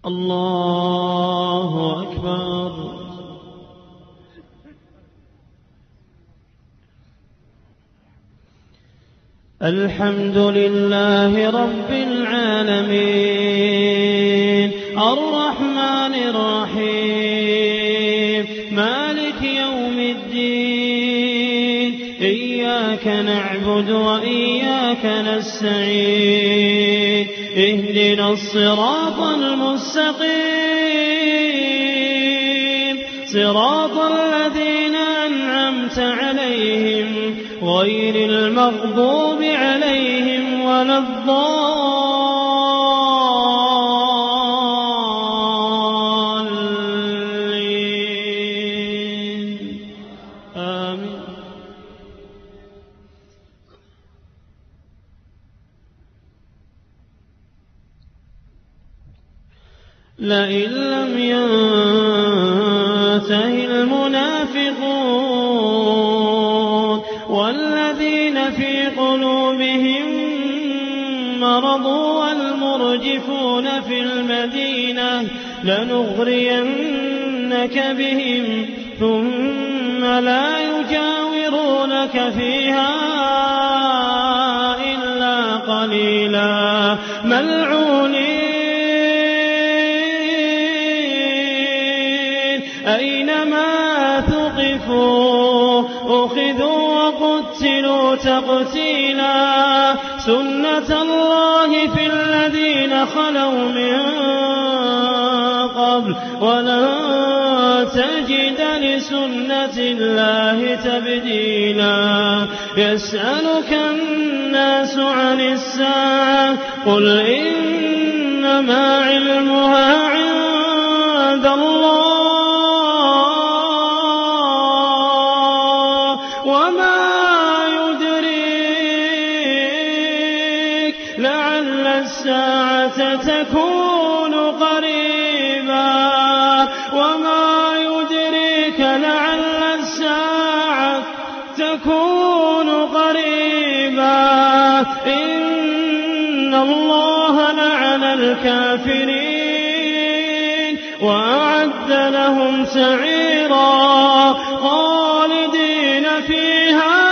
الله أكبر. الحمد لله رب العالمين الرحمن الرحيم مالك يوم الدين إياك نعبد وإياك نستعين اهدنا الصراط المستقيم صراط الذين أنعمت عليهم غير المغضوب عليهم ولا الضالين آمين. لئن لم ينته المنافقون والذين في قلوبهم مرض والمرجفون في المدينة لنغرينك بهم ثم لا يجاورونك فيها إلا قليلا ملعونين أينما ثقفوا أخذوا وقتلوا تقتيلا سنة الله في الذين خلوا من قبل ولن تجد لسنة الله تبديلا. يسألك الناس عن الساعة قل إنما علمها عند الله وما يدريك لعل الساعة تكون قريبا وما يدريك لعل الساعة تكون قريبا. إن الله لعن الكافرين وأعد لهم سعيرا خالدين فيها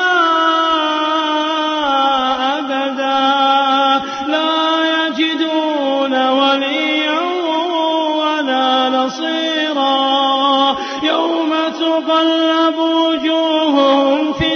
أبدا لا يجدون وليا ولا نصيرا. يوم تقلب وجوههم في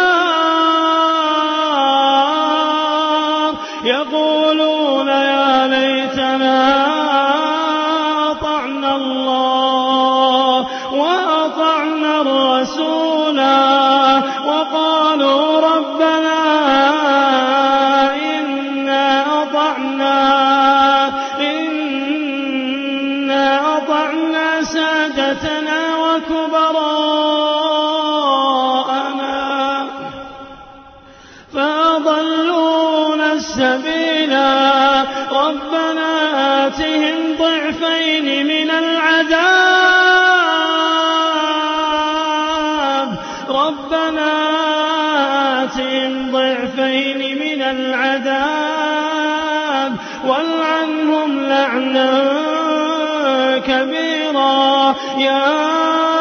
النار يقولون يا ليتنا أطعنا الله وأطعنا الرسولا وقالوا ربنا إنا أطعنا سادتنا وكبراءنا فأضلونا السبيلا ربنا آتهم ضعفين من العذاب والعنهم لعنا كبيرا. يا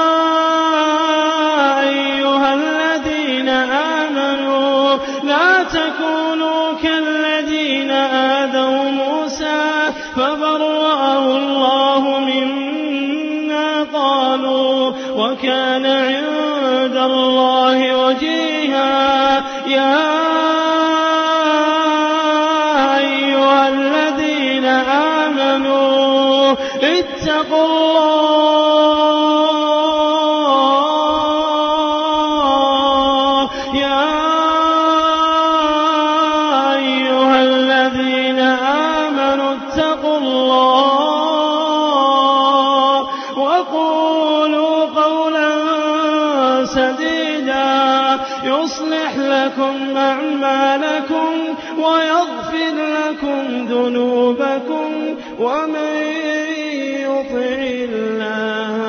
أيها الذين آمنوا لا تكونوا كالذين آذوا موسى فبرأه الله مما قالوا وكان عند الله وجيها. يا أيها الذين آمنوا اتقوا الله. يا أيها الذين آمنوا اتقوا الله وقولوا قولا سديدا يصلح لكم أعمالكم ويغفر لكم ذنوبكم ومن يطع الله